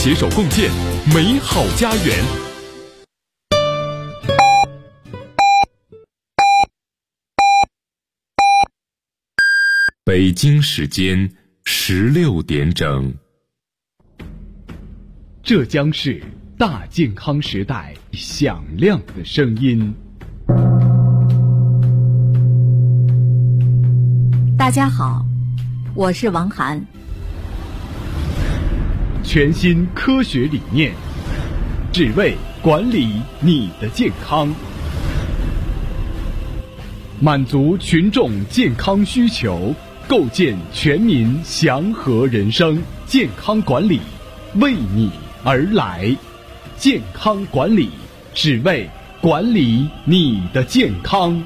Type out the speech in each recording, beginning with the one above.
携手共建美好家园。北京时间16点整。 这将是大健康时代响亮的声音。 大家好，我是王涵。 全新科学理念，只为管理你的健康，满足群众健康需求，构建全民祥和人生。健康管理为你而来，健康管理只为管理你的健康。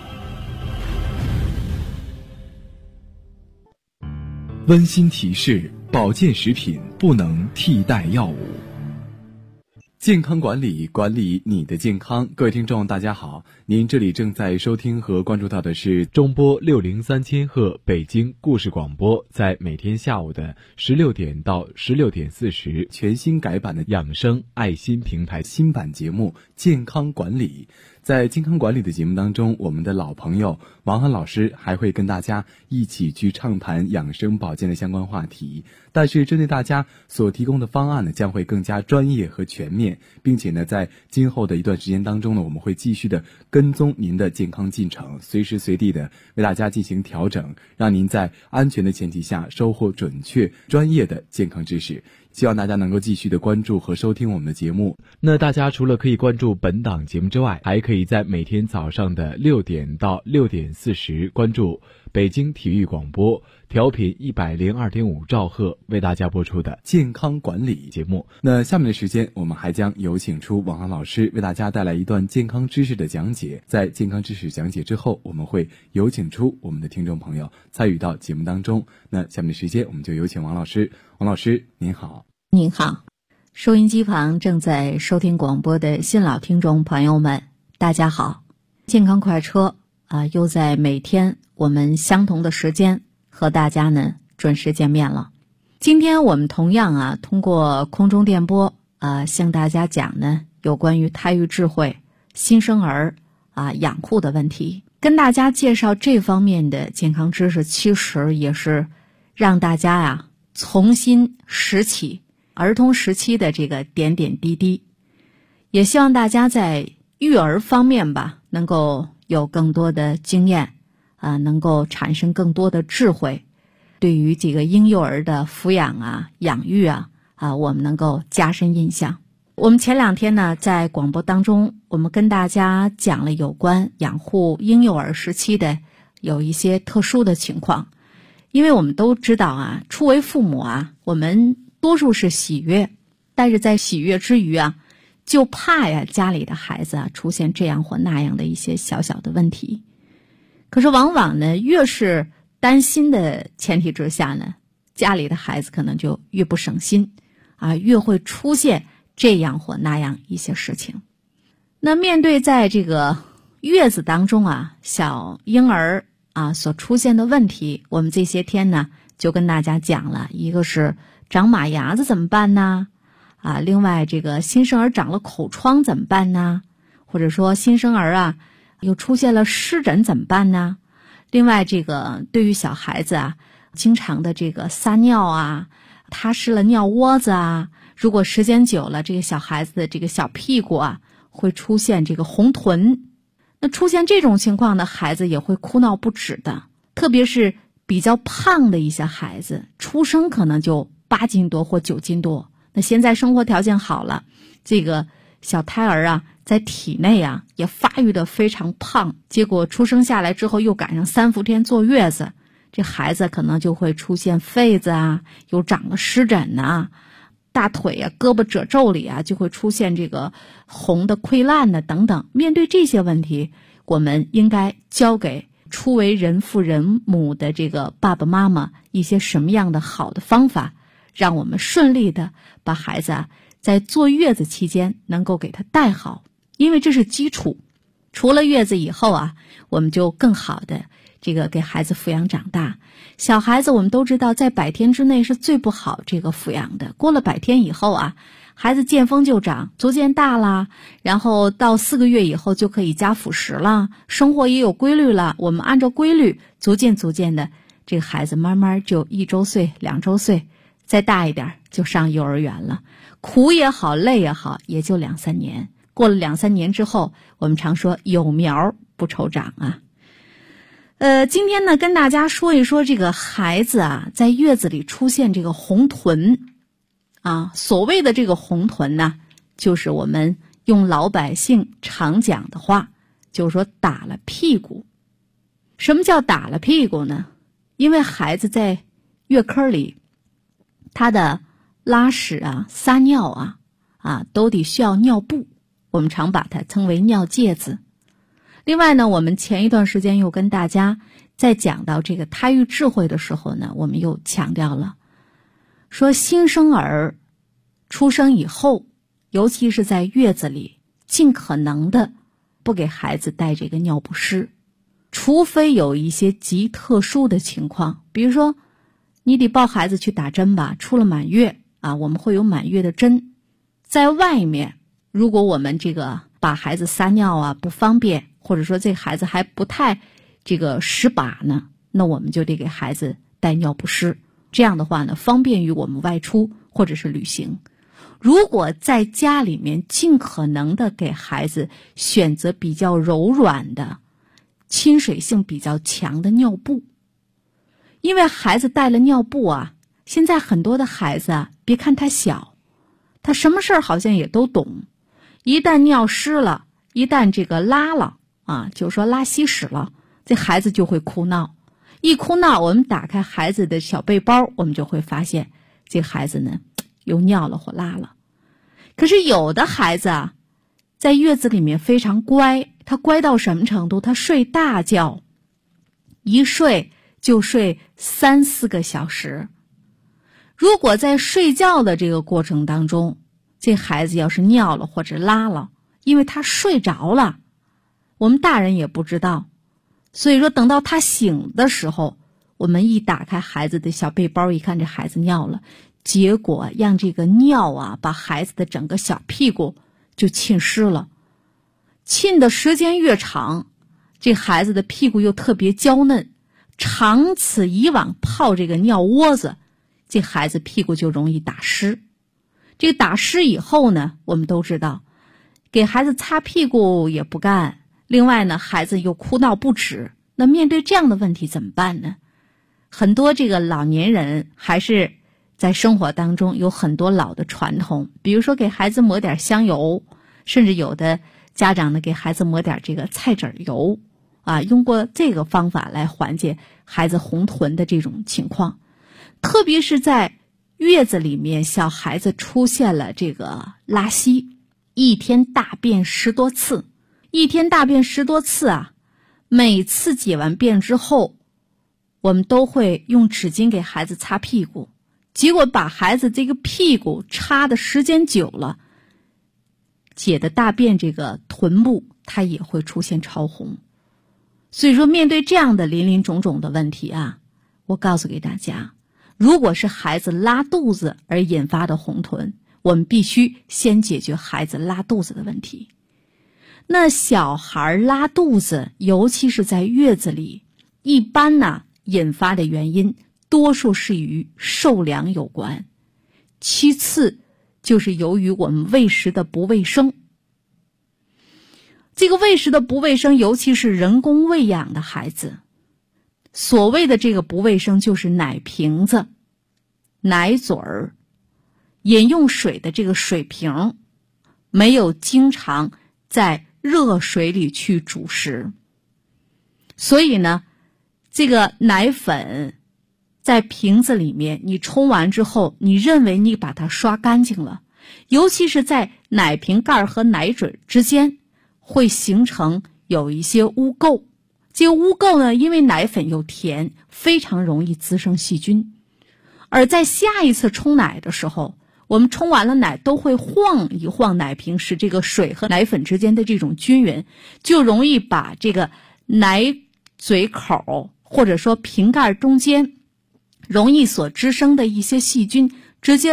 温馨提示：保健食品不能替代药物。健康管理，管理你的健康。各位听众大家好，您这里正在收听和关注到的是中波603千赫北京故事广播，在每天下午的16点到16点40，全新改版的养生爱心平台新版节目健康管理。在健康管理的节目当中，我们的老朋友王涵老师还会跟大家一起去畅谈养生保健的相关话题，但是针对大家所提供的方案呢，将会更加专业和全面，并且呢，在今后的一段时间当中呢，我们会继续的跟踪您的健康进程，随时随地的为大家进行调整，让您在安全的前提下收获准确专业的健康知识。希望大家能够继续的关注和收听我们的节目。那大家除了可以关注本档节目之外，还可以在每天早上的6点到6点40关注北京体育广播调频102.5兆赫为大家播出的健康管理节目。那下面的时间，我们还将有请出王涵老师为大家带来一段健康知识的讲解。在健康知识讲解之后，我们会有请出我们的听众朋友参与到节目当中。那下面的时间，我们就有请王老师。王老师您好。 您好，收音机旁正在收听广播的新老听众朋友们，大家好。健康快车又在每天我们相同的时间和大家呢准时见面了。今天我们同样通过空中电波向大家讲呢有关于胎育智慧、新生儿养护的问题，跟大家介绍这方面的健康知识，其实也是让大家重新拾起儿童时期的这个点点滴滴，也希望大家在育儿方面能够有更多的经验能够产生更多的智慧，对于这个婴幼儿的抚养养育我们能够加深印象。我们前2天呢，在广播当中，我们跟大家讲了有关养护婴幼儿时期的有一些特殊的情况。因为我们都知道初为父母我们多数是喜悦，但是在喜悦之余就怕家里的孩子出现这样或那样的一些小小的问题。可是往往呢，越是担心的前提之下呢，家里的孩子可能就越不省心越会出现这样或那样一些事情。那面对在这个月子当中小婴儿所出现的问题，我们这些天呢就跟大家讲了，一个是长马牙子怎么办呢？另外这个新生儿长了口疮怎么办呢？或者说新生儿又出现了湿疹怎么办呢？另外这个对于小孩子经常的这个撒尿踏湿了尿窝子如果时间久了，这个小孩子的这个小屁股会出现这个红臀。那出现这种情况的孩子也会哭闹不止的，特别是比较胖的一些孩子，出生可能就8斤多或9斤多。那现在生活条件好了，这个小胎儿在体内也发育得非常胖，结果出生下来之后又赶上3伏天坐月子，这孩子可能就会出现痱子又长了湿疹大腿胳膊褶皱里就会出现这个红的溃烂等等。面对这些问题，我们应该教给初为人父人母的这个爸爸妈妈一些什么样的好的方法，让我们顺利的把孩子在坐月子期间能够给他带好，因为这是基础。除了月子以后我们就更好的这个给孩子抚养长大。小孩子我们都知道，在100天之内是最不好这个抚养的，过了100天以后孩子见风就长，逐渐大了，然后到4个月以后就可以加辅食了，生活也有规律了，我们按照规律逐渐的，这个孩子慢慢就1周岁2周岁，再大一点就上幼儿园了。苦也好累也好，也就2-3年，过了2-3年之后，我们常说有苗不愁长啊。今天呢跟大家说一说这个孩子啊在月子里出现这个红臀啊，所谓的这个红臀呢，就是我们用老百姓常讲的话，就是说打了屁股。什么叫打了屁股呢？因为孩子在月科里，他的拉屎啊、撒尿啊都得需要尿布，我们常把它称为尿介子。另外呢，我们前一段时间又跟大家在讲到这个胎育智慧的时候呢，我们又强调了，说新生儿出生以后，尤其是在月子里，尽可能的不给孩子带这个尿不湿，除非有一些极特殊的情况，比如说你得抱孩子去打针吧，出了满月啊，我们会有满月的针。在外面，如果我们这个把孩子撒尿啊不方便，或者说这孩子还不太这个识把呢，那我们就得给孩子带尿不湿，这样的话呢，方便于我们外出或者是旅行。如果在家里面尽可能的给孩子选择比较柔软的、亲水性比较强的尿布，因为孩子带了尿布啊，现在很多的孩子啊，别看他小，他什么事儿好像也都懂，一旦尿湿了，一旦这个拉了啊，就是说拉稀屎了，这孩子就会哭闹。一哭闹，我们打开孩子的小背包，我们就会发现这孩子呢又尿了或拉了。可是有的孩子啊，在月子里面非常乖，他乖到什么程度？他睡大觉，一睡就睡3-4个小时。如果在睡觉的这个过程当中，这孩子要是尿了或者拉了，因为他睡着了，我们大人也不知道，所以说等到他醒的时候，我们一打开孩子的小背包，一看这孩子尿了，结果让这个尿啊把孩子的整个小屁股就浸湿了。浸的时间越长，这孩子的屁股又特别娇嫩，长此以往泡这个尿窝子，这孩子屁股就容易打湿。这个打湿以后呢，我们都知道给孩子擦屁股也不干，另外呢孩子又哭闹不止，那面对这样的问题怎么办呢？很多这个老年人还是在生活当中有很多老的传统，比如说给孩子抹点香油，甚至有的家长呢给孩子抹点这个菜籽油啊，用过这个方法来缓解孩子红臀的这种情况。特别是在月子里面，小孩子出现了这个拉稀，一天大便10多次，啊，每次解完便之后，我们都会用纸巾给孩子擦屁股，结果把孩子这个屁股擦的时间久了，解的大便这个臀部它也会出现潮红。所以说面对这样的林林种种的问题啊，我告诉给大家，如果是孩子拉肚子而引发的红臀，我们必须先解决孩子拉肚子的问题。那小孩拉肚子，尤其是在月子里，一般呢引发的原因多数是与受凉有关，其次就是由于我们喂食的不卫生。这个喂食的不卫生，尤其是人工喂养的孩子，所谓的这个不卫生就是奶瓶子、奶嘴儿、饮用水的这个水瓶没有经常在热水里去煮食，所以呢这个奶粉在瓶子里面，你冲完之后，你认为你把它刷干净了，尤其是在奶瓶盖和奶嘴之间会形成有一些污垢，这个污垢呢，因为奶粉又甜，非常容易滋生细菌。而在下一次冲奶的时候，我们冲完了奶都会晃一晃奶瓶，使这个水和奶粉之间的这种均匀，就容易把这个奶嘴口或者说瓶盖中间容易所滋生的一些细菌直接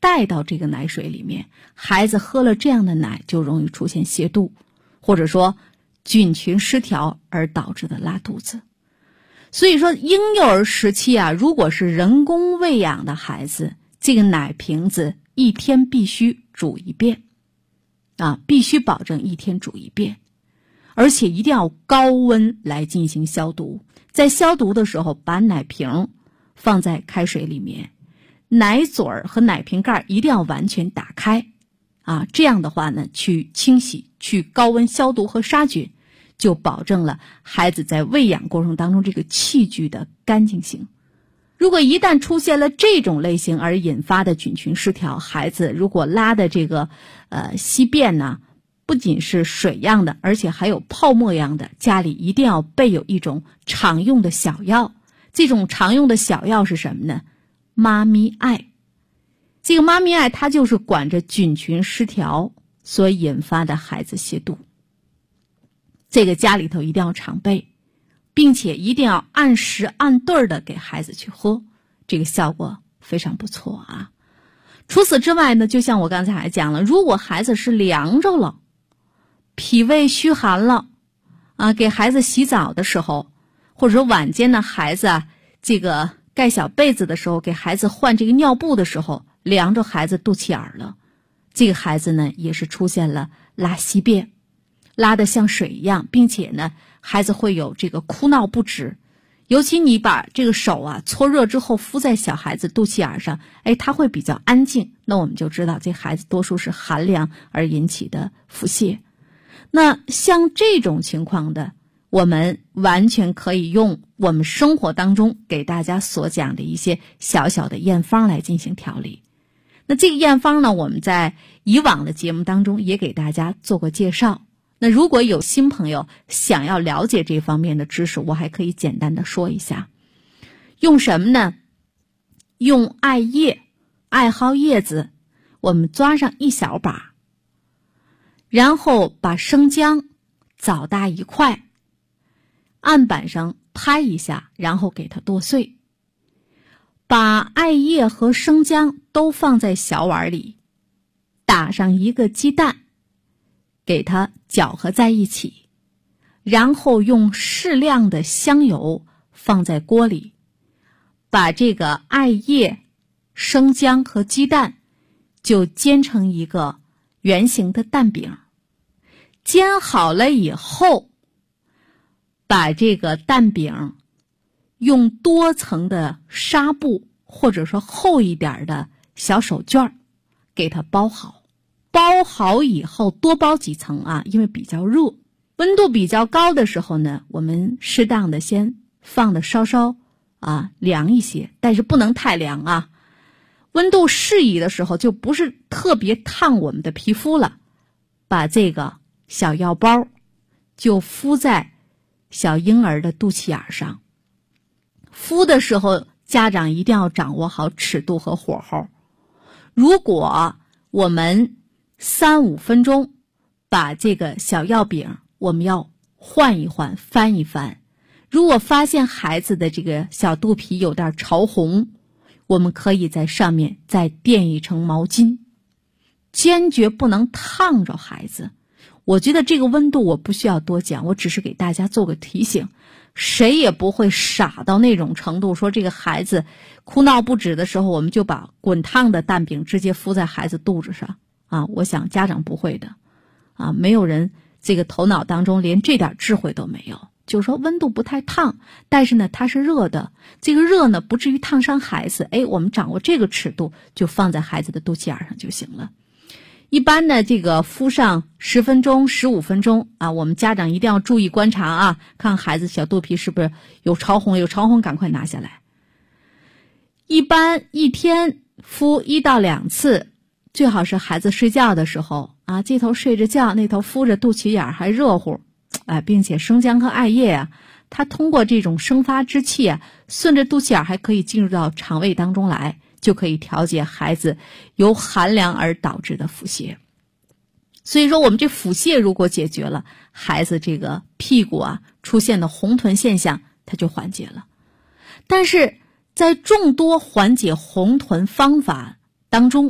带到这个奶水里面，孩子喝了这样的奶就容易出现泻肚，或者说菌群失调而导致的拉肚子。所以说婴幼儿时期啊，如果是人工喂养的孩子，这个奶瓶子一天必须煮一遍必须保证一天煮一遍，而且一定要高温来进行消毒。在消毒的时候，把奶瓶放在开水里面，奶嘴儿和奶瓶盖一定要完全打开这样的话呢，去清洗、去高温消毒和杀菌，就保证了孩子在喂养过程当中这个器具的干净性。如果一旦出现了这种类型而引发的菌群失调，孩子如果拉的这个稀便呢，不仅是水样的，而且还有泡沫样的，家里一定要备有一种常用的小药。这种常用的小药是什么呢？妈咪爱。这个妈咪爱它就是管着菌群失调所引发的孩子泻肚，这个家里头一定要常备，并且一定要按时按对的给孩子去喝，这个效果非常不错啊。除此之外呢，就像我刚才还讲了，如果孩子是凉着了，脾胃虚寒了给孩子洗澡的时候，或者说晚间呢孩子这个盖小被子的时候，给孩子换这个尿布的时候，凉着孩子肚脐眼了，这个孩子呢也是出现了拉稀便，拉得像水一样，并且呢孩子会有这个哭闹不止。尤其你把这个手搓热之后敷在小孩子肚脐眼上，他会比较安静，那我们就知道这孩子多数是寒凉而引起的腹泻。那像这种情况的，我们完全可以用我们生活当中给大家所讲的一些小小的验方来进行调理。那这个验方呢，我们在以往的节目当中也给大家做过介绍。那如果有新朋友想要了解这方面的知识，我还可以简单的说一下。用什么呢？用艾叶、艾蒿叶子，我们抓上一小把，然后把生姜枣大一块，案板上拍一下，然后给它剁碎，把艾叶和生姜都放在小碗里，打上一个鸡蛋，给它搅和在一起，然后用适量的香油放在锅里，把这个艾叶、生姜和鸡蛋就煎成一个圆形的蛋饼。煎好了以后，把这个蛋饼用多层的纱布或者说厚一点的小手绢给它包好。包好以后多包几层因为比较热，温度比较高的时候呢，我们适当的先放的稍稍凉一些，但是不能太凉温度适宜的时候，就不是特别烫我们的皮肤了，把这个小药包就敷在小婴儿的肚脐眼上。敷的时候家长一定要掌握好尺度和火候。如果我们3-5分钟把这个小药饼我们要换一换，翻一翻，如果发现孩子的这个小肚皮有点潮红，我们可以在上面再垫一层毛巾，坚决不能烫着孩子。我觉得这个温度我不需要多讲，我只是给大家做个提醒，谁也不会傻到那种程度，说这个孩子哭闹不止的时候，我们就把滚烫的蛋饼直接敷在孩子肚子上我想家长不会的没有人这个头脑当中连这点智慧都没有，就是说温度不太烫，但是呢它是热的，这个热呢不至于烫伤孩子，我们掌握这个尺度就放在孩子的肚脐眼上就行了。一般呢这个敷上10分钟15分钟我们家长一定要注意观察看孩子小肚皮是不是有潮红，有潮红赶快拿下来。一般一天敷1到2次，最好是孩子睡觉的时候这头睡着觉，那头敷着肚脐眼还热乎并且生姜和艾叶它通过这种生发之气顺着肚脐眼还可以进入到肠胃当中来，就可以调节孩子由寒凉而导致的腹泻。所以说我们这腹泻如果解决了，孩子这个屁股出现的红臀现象它就缓解了。但是在众多缓解红臀方法当中，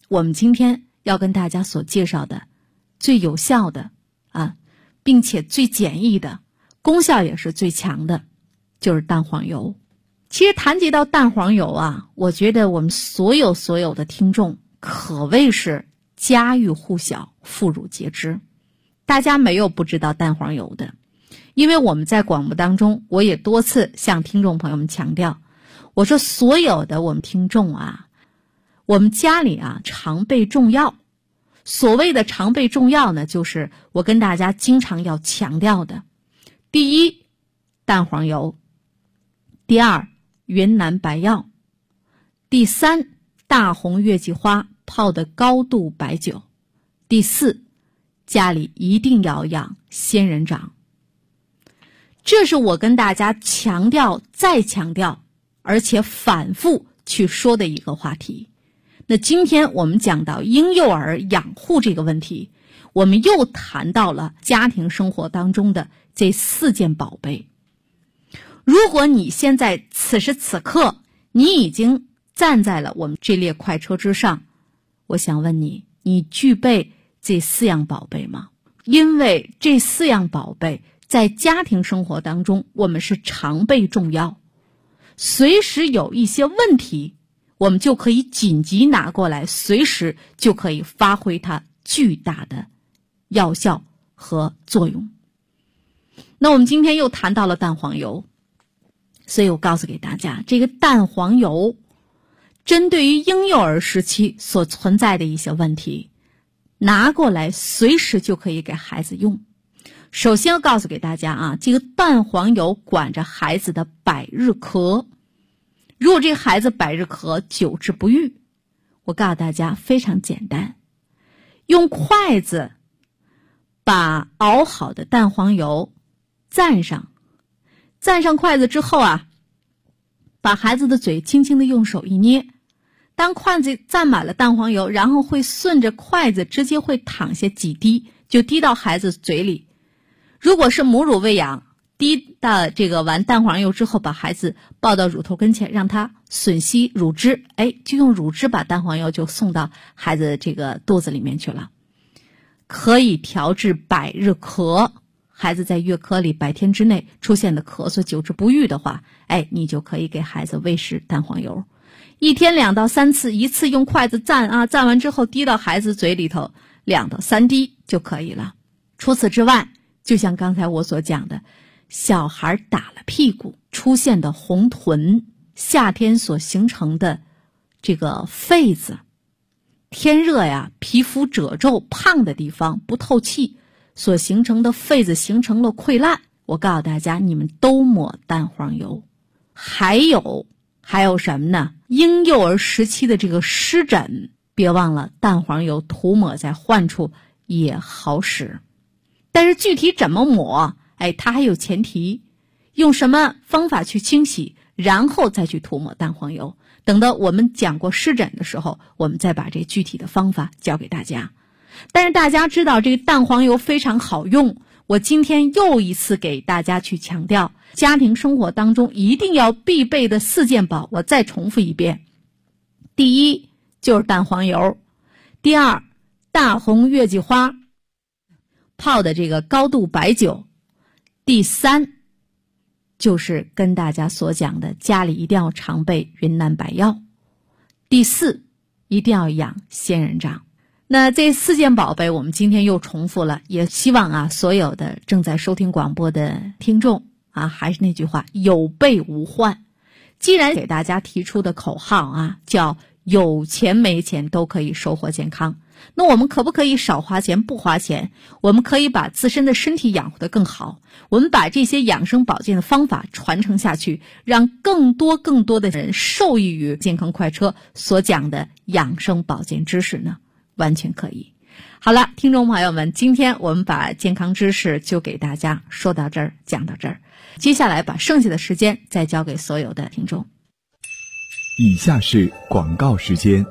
我们今天要跟大家所介绍的最有效的并且最简易的，功效也是最强的，就是蛋黄油。其实谈及到蛋黄油我觉得我们所有的听众可谓是家喻户晓，妇孺皆知。大家没有不知道蛋黄油的，因为我们在广播当中，我也多次向听众朋友们强调，我说所有的我们听众我们家里常备重药。所谓的常备重药呢，就是我跟大家经常要强调的：第一，蛋黄油；第二，云南白药；第三，大红月季花泡的高度白酒；第四，家里一定要养仙人掌。这是我跟大家强调再强调，而且反复去说的一个话题。那今天我们讲到婴幼儿养护这个问题，我们又谈到了家庭生活当中的这4件宝贝。如果你现在此时此刻你已经站在了我们这列快车之上，我想问你，你具备这4样宝贝吗？因为这4样宝贝在家庭生活当中，我们是常备重要，随时有一些问题，我们就可以紧急拿过来，随时就可以发挥它巨大的药效和作用。那我们今天又谈到了蛋黄油，所以我告诉给大家，这个蛋黄油针对于婴幼儿时期所存在的一些问题，拿过来随时就可以给孩子用。首先要告诉给大家这个蛋黄油管着孩子的百日咳。如果这个孩子百日咳久治不愈，我告诉大家非常简单，用筷子把熬好的蛋黄油蘸上筷子之后把孩子的嘴轻轻地用手一捏，当筷子蘸满了蛋黄油，然后会顺着筷子直接会淌下几滴，就滴到孩子嘴里。如果是母乳喂养，滴到这个完蛋黄油之后，把孩子抱到乳头跟前，让他吮吸乳汁，就用乳汁把蛋黄油就送到孩子这个肚子里面去了，可以调治百日咳。孩子在月科里白天之内出现的咳嗽久治不愈的话，你就可以给孩子喂食蛋黄油，一天2到3次，一次用筷子蘸蘸完之后滴到孩子嘴里头2到3滴就可以了。除此之外，就像刚才我所讲的，小孩打了屁股出现的红臀，夏天所形成的这个痱子，天热皮肤褶皱胖的地方不透气所形成的痱子形成了溃烂，我告诉大家，你们都抹蛋黄油。还有什么呢？婴幼儿时期的这个湿疹，别忘了蛋黄油涂抹在患处也好使。但是具体怎么抹，它还有前提，用什么方法去清洗，然后再去涂抹蛋黄油。等到我们讲过湿疹的时候，我们再把这具体的方法教给大家。但是大家知道这个蛋黄油非常好用，我今天又一次给大家去强调，家庭生活当中一定要必备的4件宝，我再重复一遍。第一就是蛋黄油，第二大红月季花泡的这个高度白酒，第三就是跟大家所讲的家里一定要常备云南白药，第四一定要养仙人掌。那这4件宝贝我们今天又重复了，也希望所有的正在收听广播的听众还是那句话，有备无患。既然给大家提出的口号叫有钱没钱都可以收获健康，那我们可不可以少花钱不花钱？我们可以把自身的身体养护得更好，我们把这些养生保健的方法传承下去，让更多的人受益于健康快车所讲的养生保健知识呢？完全可以。好了，听众朋友们，今天我们把健康知识就给大家说到这儿，讲到这儿，接下来把剩下的时间再交给所有的听众。 以下是广告时间。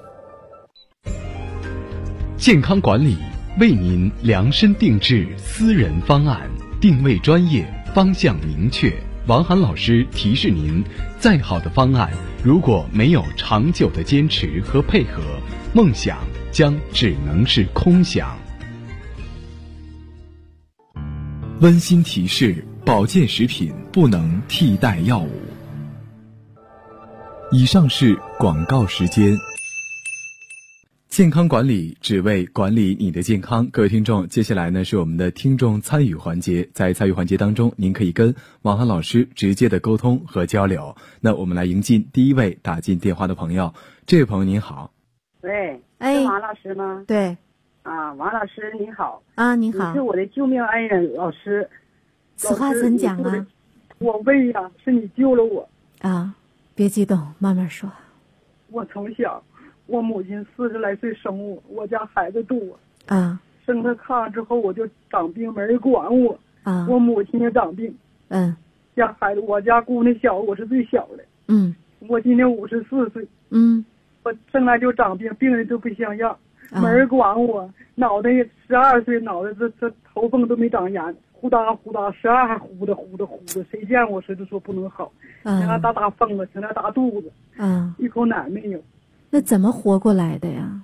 健康管理为您量身定制私人方案，定位专业，方向明确。王涵老师提示您，再好的方案如果没有长久的坚持和配合，梦想将只能是空想。 温馨提示：保健食品不能替代药物。以上是广告时间。健康管理只为管理你的健康。各位听众，接下来呢是我们的听众参与环节。在参与环节当中，您可以跟王涵老师直接的沟通和交流。那我们来迎进第一位打进电话的朋友。这位朋友您好。 喂， 哎， 是王老师吗？ 对。 啊，王老师你好。 啊，你好。 你是我的救命恩人，老师。 此话怎讲啊？ 我为呀，是你救了我。 啊，别激动，慢慢说。 我从小，我母亲40来岁生我，我家孩子多。 啊。 生他炕之后，我就长病，没人管我。 啊。 我母亲也长病。 嗯。 家孩子，我家姑娘小，我是最小的。 嗯。 我今年54岁。 嗯。 我生来就长病，病人都不像样，没人管我。脑袋也12岁，脑袋这头缝都没长严，呼哒呼哒，12还呼的，谁见我谁都说不能好，成那大缝子，成那大肚子，一口奶没有。 那怎么活过来的呀？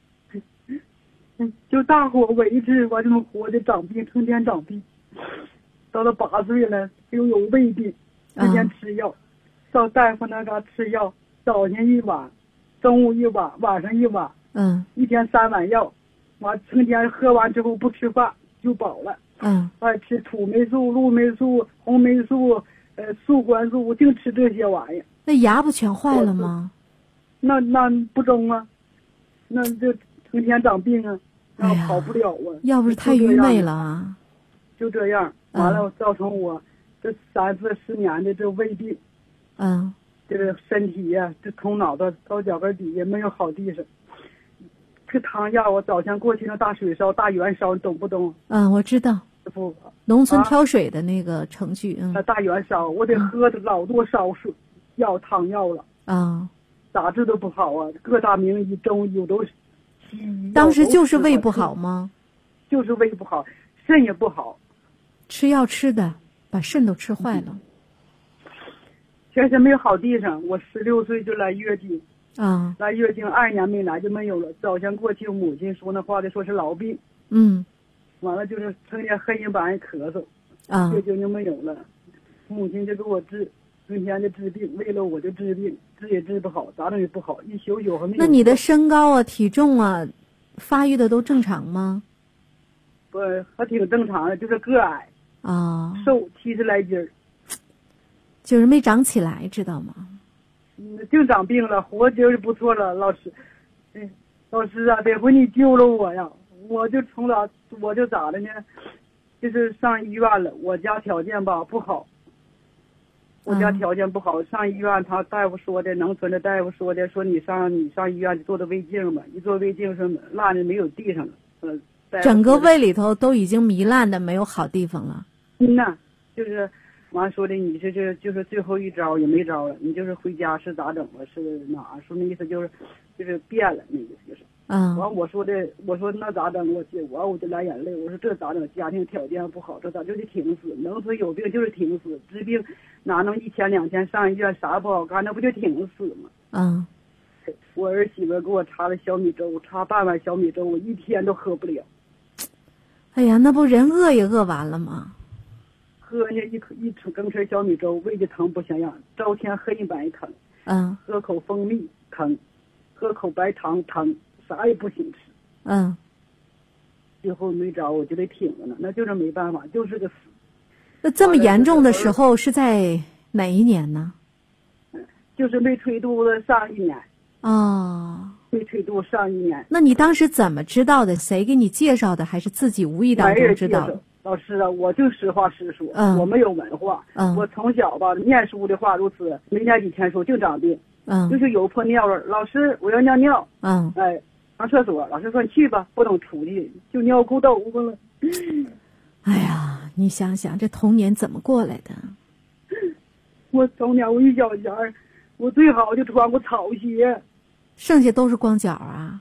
就大伙维持我这么活的，长病，成天长病，到了8岁了，又有胃病，天天吃药，到大夫那嘎吃药，早晨1碗，中午1碗，晚上1碗，一天3碗药，完成天喝完之后不吃饭就饱了，爱吃土霉素、鹿霉素、红霉素，素关素，净吃这些玩意儿。 那牙不全坏了吗？ 那不中啊，那就成天长病啊，然后跑不了啊。 要不是太愚昧了啊。 就这样，完了造成我这3、4年的这胃病，这个身体呀，这从脑袋到脚跟底下没有好地方。这汤药我早前过去那大水烧、大圆烧，你懂不懂？ 我知道。 不， 农村挑水的那个程序。 大圆烧，我得喝的老多烧水药汤药了。咋治都不好啊！各大名医、中医都西医。 当时就是胃不好吗？ 就是胃不好，肾也不好。 吃药吃的，把肾都吃坏了。 全身没有好地方，我16岁就来月经。来月经2年没来就没有了。早前过去母亲说那话的，说是痨病。完了就是成天黑眼板咳嗽，月经就没有了。母亲就给我治，成天就治病，为了我就治病，治也治不好，咋整也不好，一宿宿还没有。 那你的身高啊、体重啊，发育的都正常吗？ 不，还挺正常的，就是个矮。瘦70来斤。 就是没长起来，知道吗？ 净长病了，活今儿就不错了，老师。老师啊，得亏你救了我呀！我就咋的呢？就是上医院了，我家条件吧不好。我家条件不好，上医院他大夫说的，农村的大夫说的，说你上医院做的胃镜吧，一做胃镜说烂的没有地上了。 整个胃里头都已经糜烂的没有好地方了。 就是完说的，你这就是最后一招也没招了，你就是回家是咋整了？是哪？说那意思就是变了，那意思就是。完我说那咋整？我就来眼泪，我说这咋整？家庭条件不好，这咋就得挺死？农村有病就是挺死，治病哪能1天2天上医院啥不好干，那不就挺死吗？我儿媳妇给我查了小米粥，查半碗小米粥，我1天都喝不了。 哎呀，那不人饿也饿完了吗？ 喝那一羹匙小米粥，胃就疼不像样，朝天黑一板疼。喝口蜂蜜疼，喝口白糖疼，啥也不行吃。最后没招，我就得挺着呢，那就是没办法，就是个死。 那这么严重的时候是在哪一年呢？ 就是没推肚子上1年。没推肚上1年。 那你当时怎么知道的？谁给你介绍的？还是自己无意当中知道的？ 老师啊，我就实话实说，我没有文化，我从小吧念书的话如此，没念几天书净长病，就是有破尿味，老师我要尿尿，上厕所，老师说你去吧，不等出去就尿裤兜子了。 哎呀，你想想这童年怎么过来的？ 我童年我一小前儿，我最好就穿过草鞋， 剩下都是光脚啊。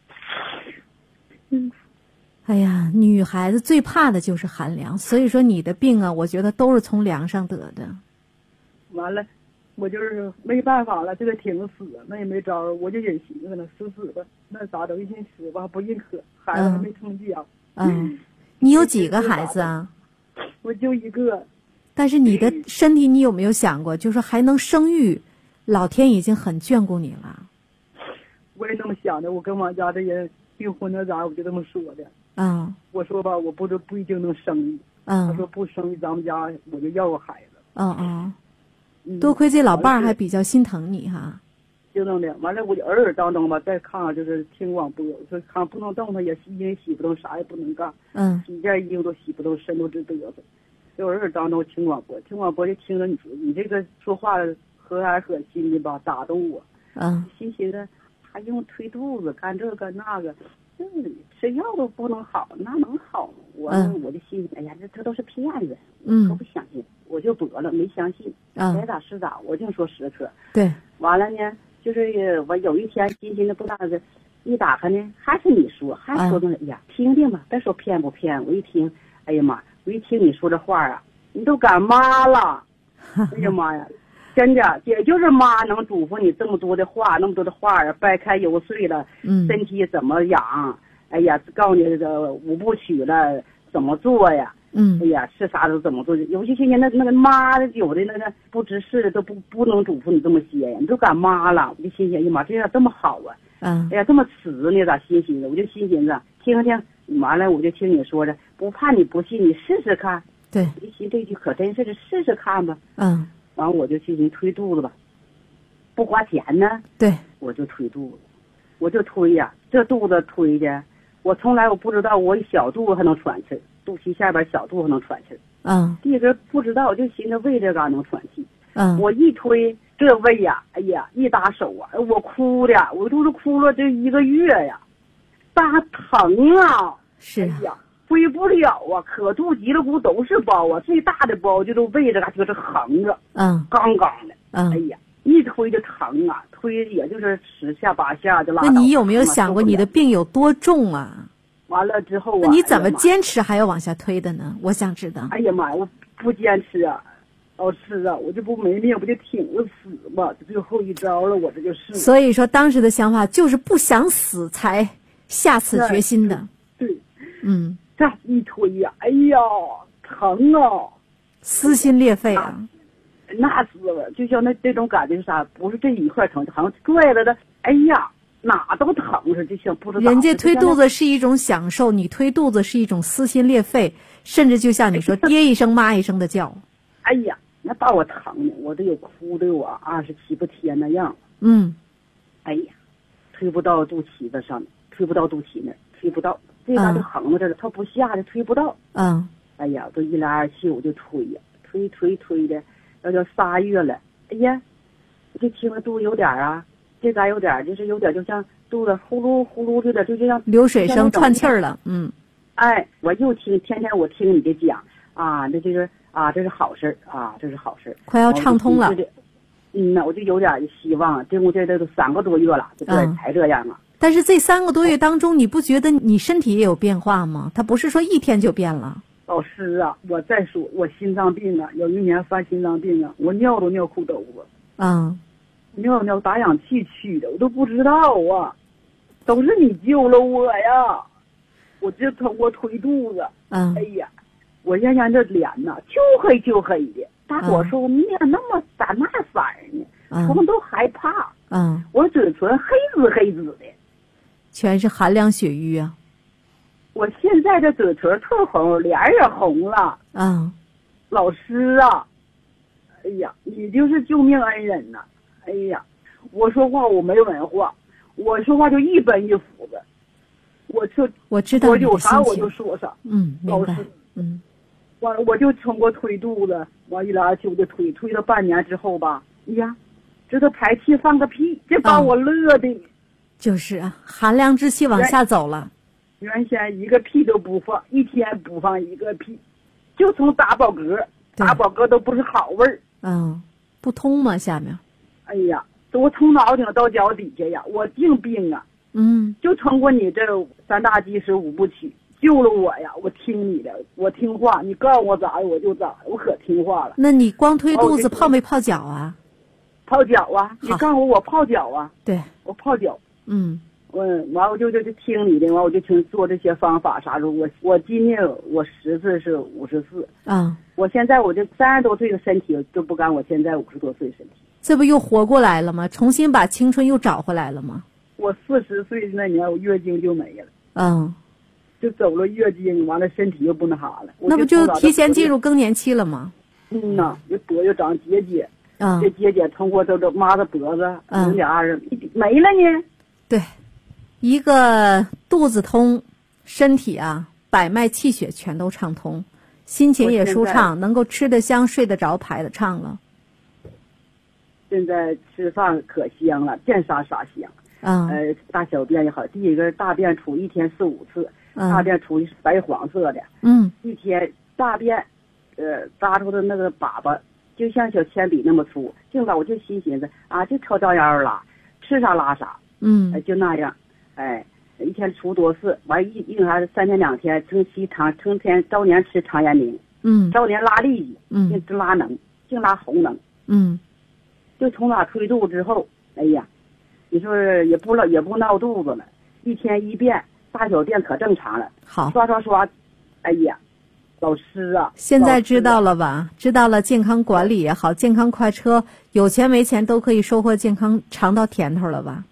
哎呀，女孩子最怕的就是寒凉，所以说你的病啊，我觉得都是从凉上得的。 完了， 我就是没办法了，这个挺死，那也没招，我就忍心搁那死吧，那咋整？一寻死吧不认可，孩子还没成家。 你有几个孩子啊？ 我就一个。 但是你的身体，你有没有想过，就是还能生育，老天已经很眷顾你了。 我也那么想的，我跟我家的人订婚那咋，我就这么说的。我说吧，我不一定能生育。他说不生育，咱们家我就要个孩子。 多亏这老伴儿还比较心疼你哈。 就那的，完了我就耳当中吧，再看就是听广播，说看不能动，他也因为洗不动，啥也不能干。洗件衣服都洗不动，身都直嘚瑟。就耳当中听广播就听着你这个说话和蔼可亲的吧，打动我。心寻思还用推肚子干这个那个，吃药都不能好，那能好吗？我就心想，哎呀，这都是骗子，可不相信，我就驳了，没相信。该咋是咋，我净说实话。 对。 完了呢，就是我有一天心寻思不大的，一打开呢，还是你说，还说的，哎呀，听听吧，别说骗不骗。我一听，哎呀妈，我一听你说这话啊，你都干妈了，哎呀妈呀！真的，也就是妈能嘱咐你这么多的话，那么多的话啊，掰开揉碎了，身体怎么养？哎呀，告诉你这个五部曲了，怎么做呀？哎呀，是啥都怎么做？有些人那个妈有的那个不知事的都不能嘱咐你这么些呀，你都干妈了，我就心想，哎呀妈，这样这么好啊！哎呀，这么瓷呢，咋心寻思？我就心寻思，听听，完了我就听你说着，不怕你不信，你试试看。 对， 我就寻这句可真是试试看吧。完我就去推肚子吧，不花钱呢。 对，我就推肚子，我就推呀，这肚子推的，我从来我不知道我小肚子还能喘气，肚脐下边小肚子还能喘气。第一个不知道，我就寻思胃这嘎能喘气。我一推这胃呀，哎呀，一搭手啊，我哭的，我都是哭了这1个月呀，大疼啊！ 是哎呀。推不了啊，可肚脊了骨都是包啊，最大的包就都胃这嘎就是横着，杠杠的，哎呀，一推就疼啊，推也就是10下8下就拉倒。 那你有没有想过你的病有多重啊？ 完了之后啊， 那你怎么坚持还要往下推的呢？我想知道。 哎呀妈呀，我不坚持啊，老师啊，我这不没命，不就挺着死嘛，最后一招了，我这就是。 所以说当时的想法就是不想死才下此决心的。 对，这一推呀，哎呀，疼啊， 撕心裂肺啊！ 那是了，就像这种感觉是啥？不是这一块疼，好像拽了的，哎呀，哪都疼似的，就像不知道。 人家推肚子是一种享受，你推肚子是一种撕心裂肺，甚至就像你说爹一声妈一声的叫。 哎呀，那把我疼的，我都有哭的我27八天那样。哎呀，推不到肚脐子上，推不到肚脐那儿，推不到。这嘎就横着了，他不下的推不到。哎呀，都1来2去我就推呀，推的，要3月了。哎呀，我就听着肚子有点啊，这嘎有点就是有点就像肚子呼噜呼噜似的，就像流水声串气儿了。 哎，我又听，天天我听你的讲啊，那就是啊，这是好事啊，这是好事， 快要畅通了。 那我就有点希望。这都3个多月了，就才这样啊。 但是这3个多月当中，你不觉得你身体也有变化吗？它不是说一天就变了。 老师啊，我再说，我心脏病啊，有一年犯心脏病啊，我尿都尿裤兜子。尿打氧气去的，我都不知道啊，都是你救了我呀！我就通过推肚子。哎呀，我想想这脸呐，就黑的。大伙说你脸那么咋那色儿呢？他们都害怕。我嘴唇黑紫的， 全是寒凉血瘀啊！ 我现在这嘴唇特红，脸也红了。老师啊，哎呀，你就是救命恩人呐！哎呀，我说话我没文化，我说话就一本一斧子， 我知道我有啥我就说啥。 明白。 完了我就通过推肚子，完1来2去我就推了半年之后吧，哎呀。这都排气放个屁，这把我乐的。 就是啊，寒凉之气往下走了。 原先一个屁都不放，一天不放一个屁，就从打饱嗝都不是好味儿。 不通嘛下面。 哎呀，我从脑顶到脚底下呀，我净病啊。就通过你这3大基石5部曲救了我呀！我听你的，我听话，你告诉我咋的我就咋的，我可听话了。 那你光推肚子泡没泡脚啊？ 泡脚啊！你告诉我泡脚啊！ 对， 我泡脚。完我就听你的，完我就听做这些方法啥的。我今年我10岁是54。我现在我这30多岁的身体就不干我现在50多岁身体。 这不又活过来了吗？重新把青春又找回来了吗？ 我40岁那年我月经就没了。就走了月经，完了身体又不那啥了。 那不就提前进入更年期了吗？ 这脖又长结节。这结节通过都抹着脖子，有点没了呢。 对，一个肚子通，身体啊百脉气血全都畅通，心情也舒畅，能够吃得香睡得着排得畅了。 现在吃饭可香了，见啥啥香。大小便也好，第一个大便出一天4、5次，大便出白黄色的。一天大便扎出的那个粑粑就像小铅笔那么粗。净吧我就心寻思啊，就挑照样拉，吃啥拉啥。就那样。一天出多次，完硬还是3天2天成天照年吃肠炎明。照年拉痢疾。就拉脓，净拉红脓。就从哪推肚之后，哎呀，你说也不闹肚子了，一天一便，大小便可正常了。 好， 刷刷刷，哎呀，老师啊， 现在知道了吧？知道了，健康管理也好，健康快车，有钱没钱都可以收获健康，尝到甜头了吧？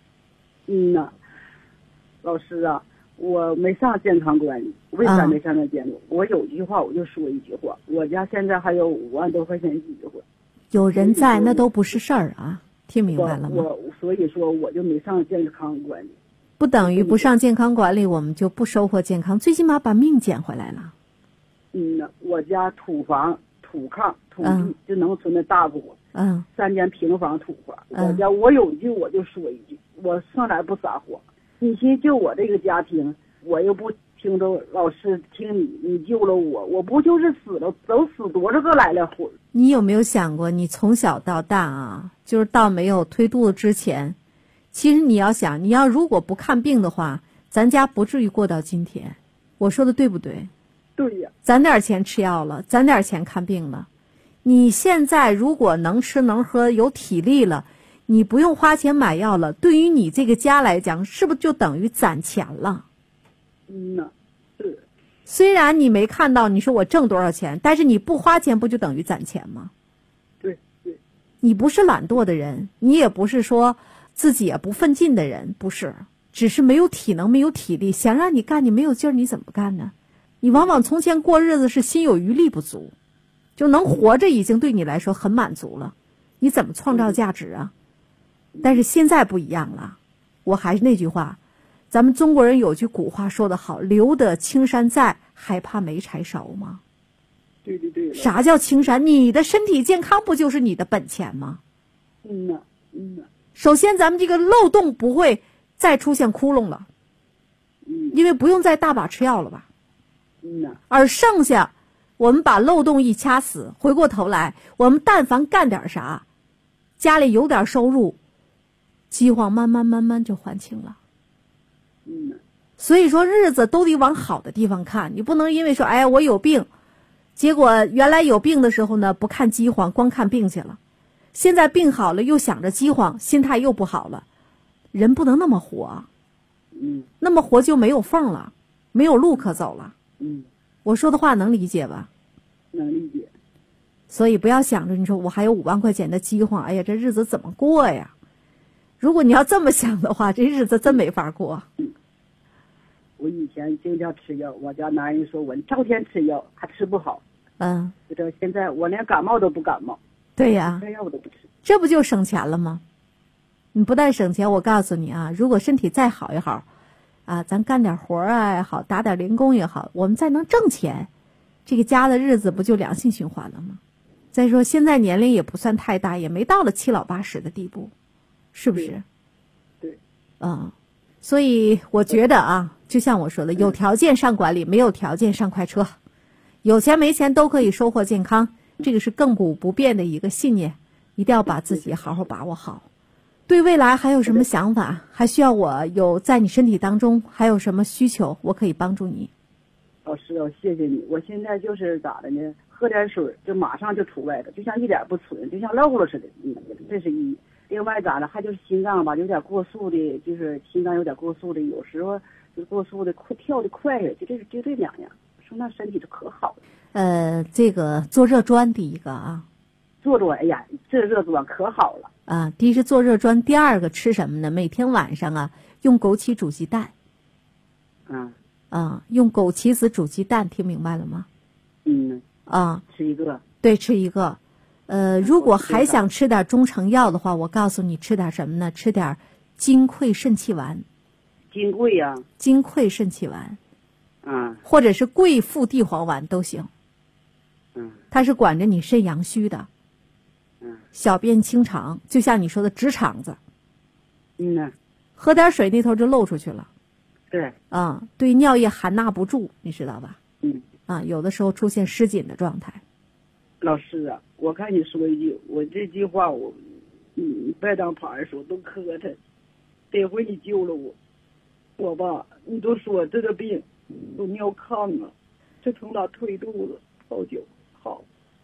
老师啊，我没上健康管理，为啥没上那健康？我有一句话我就说一句话，我家现在还有5万多块钱积蓄。 有人在，那都不是事儿啊，听明白了吗？ 所以说我就没上健康管理。 不等于不上健康管理，我们就不收获健康，最起码把命捡回来了。 我家土房、土炕、土地，就农村的大户。3间平房土房。我有一句我就说一句，我上哪不撒谎？你寻就我这个家庭，我又不听着老师听你救了我，我不就是死了，都死多少个来了回。 你有没有想过，你从小到大啊，就是到没有推肚子之前，其实你要想，你要如果不看病的话，咱家不至于过到今天。我说的对不对？ 对呀。 攒点钱吃药了，攒点钱看病了。你现在如果能吃能喝，有体力了，你不用花钱买药了，对于你这个家来讲，是不是就等于攒钱了？ 是。 虽然你没看到你说我挣多少钱，但是你不花钱不就等于攒钱吗？ 对。 你不是懒惰的人，你也不是说自己也不奋进的人，不是，只是没有体能没有体力，想让你干你没有劲儿，你怎么干呢？你往往从前过日子是心有余力不足，就能活着已经对你来说很满足了，你怎么创造价值啊？但是现在不一样了，我还是那句话，咱们中国人有句古话说得好，留得青山在，还怕没柴烧吗？ 对。 啥叫青山？你的身体健康不就是你的本钱吗？首先咱们这个漏洞不会再出现窟窿了，因为不用再大把吃药了吧？而剩下我们把漏洞一掐死，回过头来我们但凡干点啥，家里有点收入，饥荒慢慢就还清了。所以说日子都得往好的地方看，你不能因为说哎呀我有病，结果原来有病的时候呢不看饥荒，光看病去了，现在病好了又想着饥荒，心态又不好了。人不能那么活，那么活就没有缝了，没有路可走了。我说的话能理解吧？ 能理解。 所以不要想着你说我还有5万块钱的饥荒，哎呀这日子怎么过呀？如果你要这么想的话，这日子真没法过。 我以前经常吃药，我家男人说我照天吃药还吃不好。就这现在我连感冒都不感冒。 对呀， 这药我都不吃。 这不就省钱了吗？你不但省钱，我告诉你啊，如果身体再好也好啊，咱干点活啊也好，打点零工也好，我们再能挣钱，这个家的日子不就良性循环了吗？再说现在年龄也不算太大，也没到了7老8十的地步，是不是？ 对。 所以我觉得啊，就像我说的，有条件上管理，没有条件上快车，有钱没钱都可以收获健康，这个是亘古不变的一个信念，一定要把自己好好把握好。对未来还有什么想法？还需要我有在你身体当中还有什么需求，我可以帮助你。 老师，谢谢你。我现在就是咋的呢？喝点水就马上就出来了，就像一点不存，就像漏了似的。这是一。 另外咋的，还就是心脏吧，有点过速的，就是心脏有点过速的，有时候就过速的跳的快了，就这两样。说那身体就可好了。 这个做热砖第一个啊。 做砖，哎呀，这热砖可好了啊！第一是做热砖，第二个吃什么呢？每天晚上啊，用枸杞煮鸡蛋。用枸杞子煮鸡蛋，听明白了吗？ 吃一个。 对，吃一个。如果还想吃点中成药的话，我告诉你吃点什么呢？吃点金匮肾气丸。 金匮呀。 金匮肾气丸。或者是桂附地黄丸都行。它是管着你肾阳虚的。小便清长，就像你说的直肠子。喝点水那头就漏出去了。 对。 对尿液含纳不住，你知道吧？有的时候出现失禁的状态。 老师啊，我看你说一句，我这句话你别当牌说，都磕碜。这回你救了我吧，你都说这个病都尿炕了，这从哪推肚子泡酒好。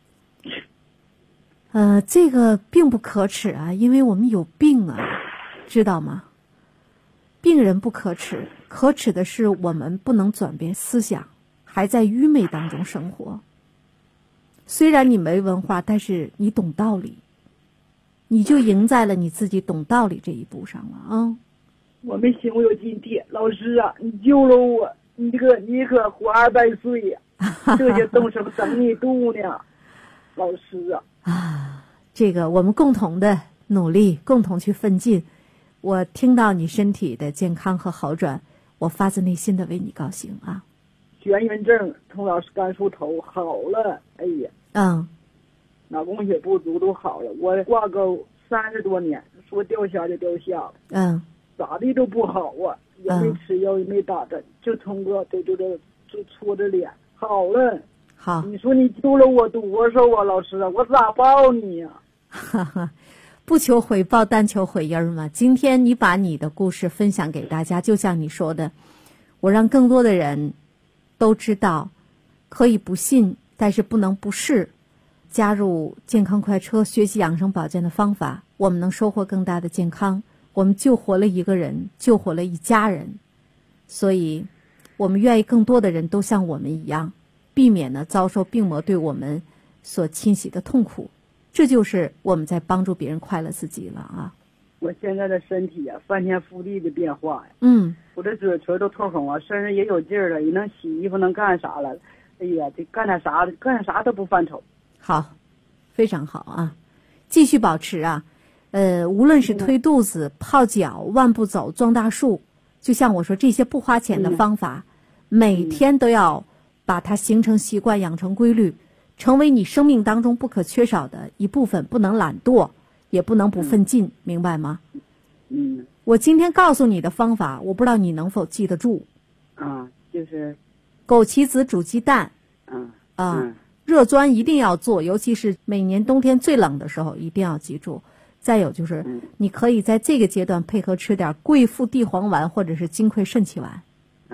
这个并不可耻啊，因为我们有病啊，知道吗？病人不可耻，可耻的是我们不能转变思想，还在愚昧当中生活。虽然你没文化，但是你懂道理，你就赢在了你自己懂道理这一步上了啊。 我没想过有今天，老师啊，你救了我，你可活200岁呀，这些东西等你度呢，老师啊。 这个我们共同的努力，共同去奋进。我听到你身体的健康和好转，我发自内心的为你高兴啊。 眩晕症从老师干出头好了，哎呀，脑供血不足都好了。我挂钩30多年，说掉下就掉下了，咋的都不好啊，也没吃药也没打针，就通过就搓着脸好了。 好， 你说你救了我多少啊，老师啊，我咋报你呀？ 不求回报，但求回音嘛。今天你把你的故事分享给大家，就像你说的，我让更多的人都知道，可以不信，但是不能不试。加入健康快车，学习养生保健的方法，我们能收获更大的健康。我们救活了一个人，救活了一家人。所以我们愿意更多的人都像我们一样，避免呢遭受病魔对我们所侵袭的痛苦。这就是我们在帮助别人快乐自己了啊！ 我现在的身体啊，翻天覆地的变化呀。我这嘴唇都通红啊，身上也有劲儿了，也能洗衣服，能干啥了。哎呀，这干点啥都不犯愁。 好，非常好啊！继续保持啊！无论是推肚子、泡脚、万步走、撞大树，就像我说这些不花钱的方法，每天都要把它形成习惯，养成规律。成为你生命当中不可缺少的一部分，不能懒惰，也不能不奋进，明白吗？我今天告诉你的方法，我不知道你能否记得住。 就是枸杞子煮鸡蛋。热砖一定要做，尤其是每年冬天最冷的时候，一定要记住。再有就是，你可以在这个阶段配合吃点桂附地黄丸或者是金匮肾气丸。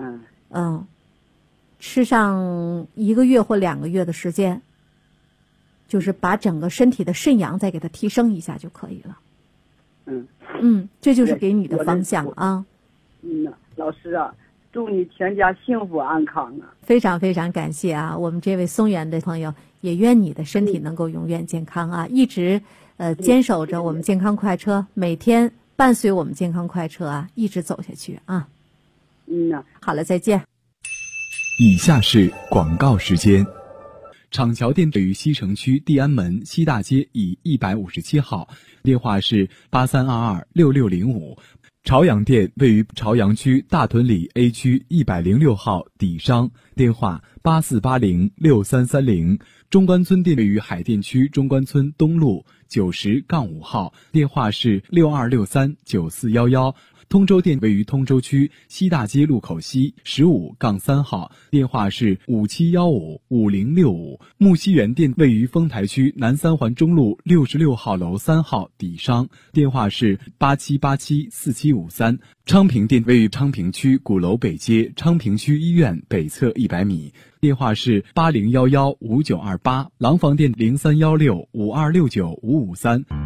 吃上1个月或2个月的时间。就是把整个身体的肾阳再给它提升一下就可以了。这就是给你的方向啊。 老师啊，祝你全家幸福安康啊！ 非常非常感谢啊，我们这位松原的朋友，也愿你的身体能够永远健康啊，一直坚守着我们健康快车，每天伴随我们健康快车啊，一直走下去啊。好了，再见。 以下是广告时间。厂桥店位于西城区地安门西大街以157号，电话是83226605。朝阳店位于朝阳区大屯里 A 区106号底商，电话84806330。中关村店位于海淀区中关村东路90-5号，电话是62639411。通州店位于通州区西大街路口西15-3号，电话是57155065。木樨园店位于丰台区南三环中路66号楼3号底商，电话是87874753。昌平店位于昌平区鼓楼北街昌平区医院北侧100米，电话是80115928。廊坊店031652695553。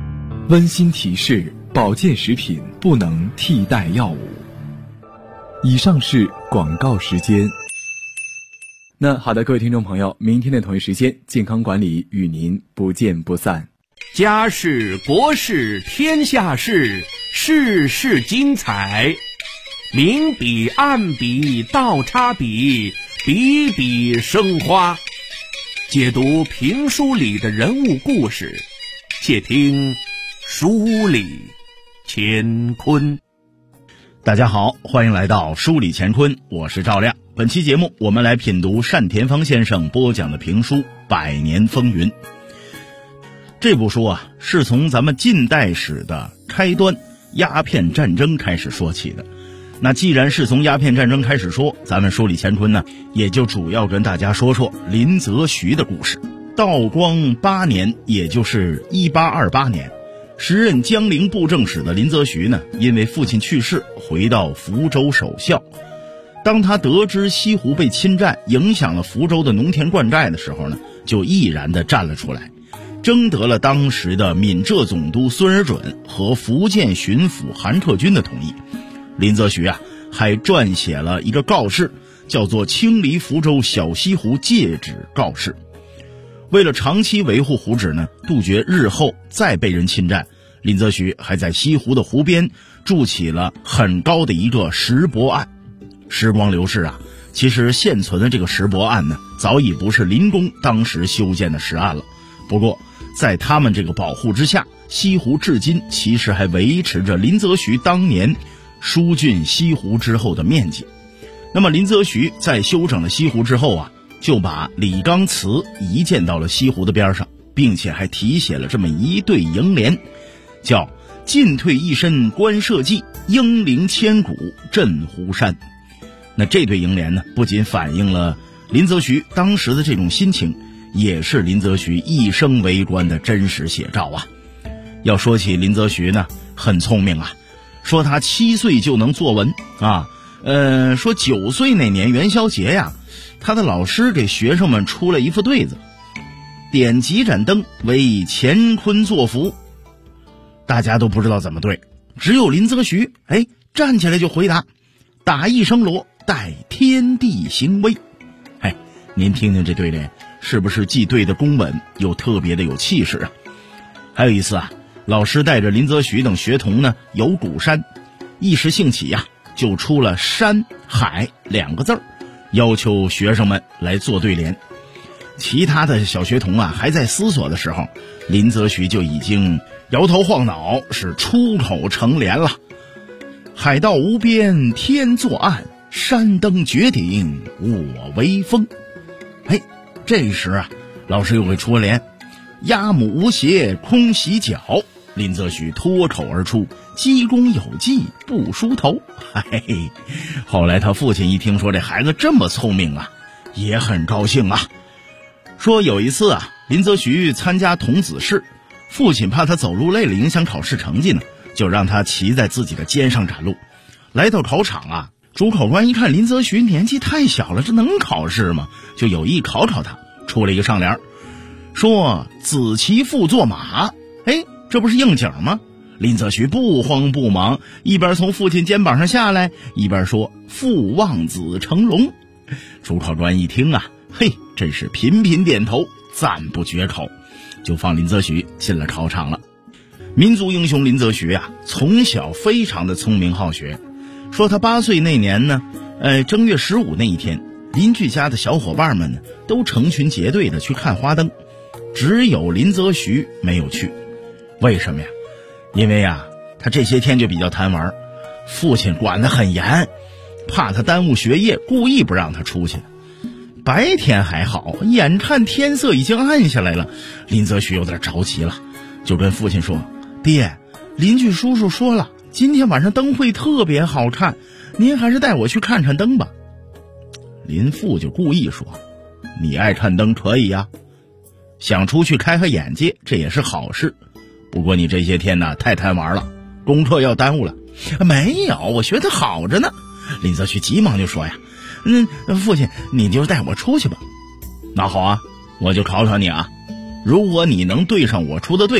温馨提示：保健食品不能替代药物。以上是广告时间。那好的，各位听众朋友，明天的同一时间，健康管理与您不见不散。 家事国事天下事，事事精彩。明笔暗笔倒插笔，笔笔生花。解读评书里的人物故事，且听书里乾坤。 大家好，欢迎来到书里乾坤，我是赵亮。本期节目我们来品读单田芳先生播讲的评书《百年风云》。这部书啊，是从咱们近代史的开端鸦片战争开始说起的。那既然是从鸦片战争开始说，咱们书里乾坤呢，也就主要跟大家说说林则徐的故事。道光8年，也就是1828年，时任江陵布政使的林则徐呢，因为父亲去世，回到福州守孝。当他得知西湖被侵占，影响了福州的农田灌溉的时候呢，就毅然地站了出来，征得了当时的闽浙总督孙尔准和福建巡抚韩特军的同意。林则徐啊，还撰写了一个告示，叫做《清理福州小西湖戒旨告示》。为了长期维护湖址呢，杜绝日后再被人侵占，林则徐还在西湖的湖边筑起了很高的一个石泊岸。时光流逝啊，其实现存的这个石泊岸呢，早已不是林公当时修建的石岸了。不过在他们这个保护之下，西湖至今其实还维持着林则徐当年疏浚西湖之后的面积。那么林则徐在修整了西湖之后啊，就把李纲祠移建到了西湖的边上，并且还题写了这么一对楹联，叫进退一身观社稷，英灵千古镇湖山。那这对楹联呢，不仅反映了林则徐当时的这种心情，也是林则徐一生为官的真实写照啊。要说起林则徐呢，很聪明啊，说他7岁就能作文啊，说9岁那年元宵节呀，他的老师给学生们出了一副对子：点几盏灯为乾坤作福。大家都不知道怎么对，只有林则徐站起来就回答：打一声锣，待天地行威。您听听这对联，是不是既对的公稳，又特别的有气势啊？还有一次啊，老师带着林则徐等学童呢游鼓山，一时兴起呀，就出了山海2个字，要求学生们来做对联。其他的小学童啊还在思索的时候，林则徐就已经摇头晃脑，是出口成联了：海道无边天作岸，山登绝顶我威风。这时啊，老师又给出了联：鸭母无鞋空洗脚。林则徐脱口而出：积功有绩不梳头。后来他父亲一听说这孩子这么聪明啊，也很高兴啊。说有一次啊，林则徐参加童子试，父亲怕他走路累了影响考试成绩呢，就让他骑在自己的肩上赶路。来到考场啊，主考官一看林则徐年纪太小了，这能考试吗？就有意考他，出了一个上联，说子骑父坐马。这不是应景吗？林则徐不慌不忙，一边从父亲肩膀上下来，一边说父望子成龙。主考官一听啊，真是频频点头，赞不绝口，就放林则徐进了考场了。民族英雄林则徐啊，从小非常的聪明好学。说他8岁那年呢，正月15那一天，邻居家的小伙伴们呢都成群结队的去看花灯，只有林则徐没有去。为什么呀？因为啊，他这些天就比较贪玩，父亲管得很严，怕他耽误学业，故意不让他出去。白天还好，眼看天色已经暗下来了，林则徐有点着急了，就跟父亲说：爹，邻居叔叔说了，今天晚上灯会特别好看，您还是带我去看看灯吧。林父就故意说：你爱看灯可以呀，想出去开眼界，这也是好事。不过你这些天呢太贪玩了，功课要耽误了。没有，我学得好着呢。林则徐急忙就说呀：父亲，你就带我出去吧。那好啊，我就考考你啊，如果你能对上我出的对子，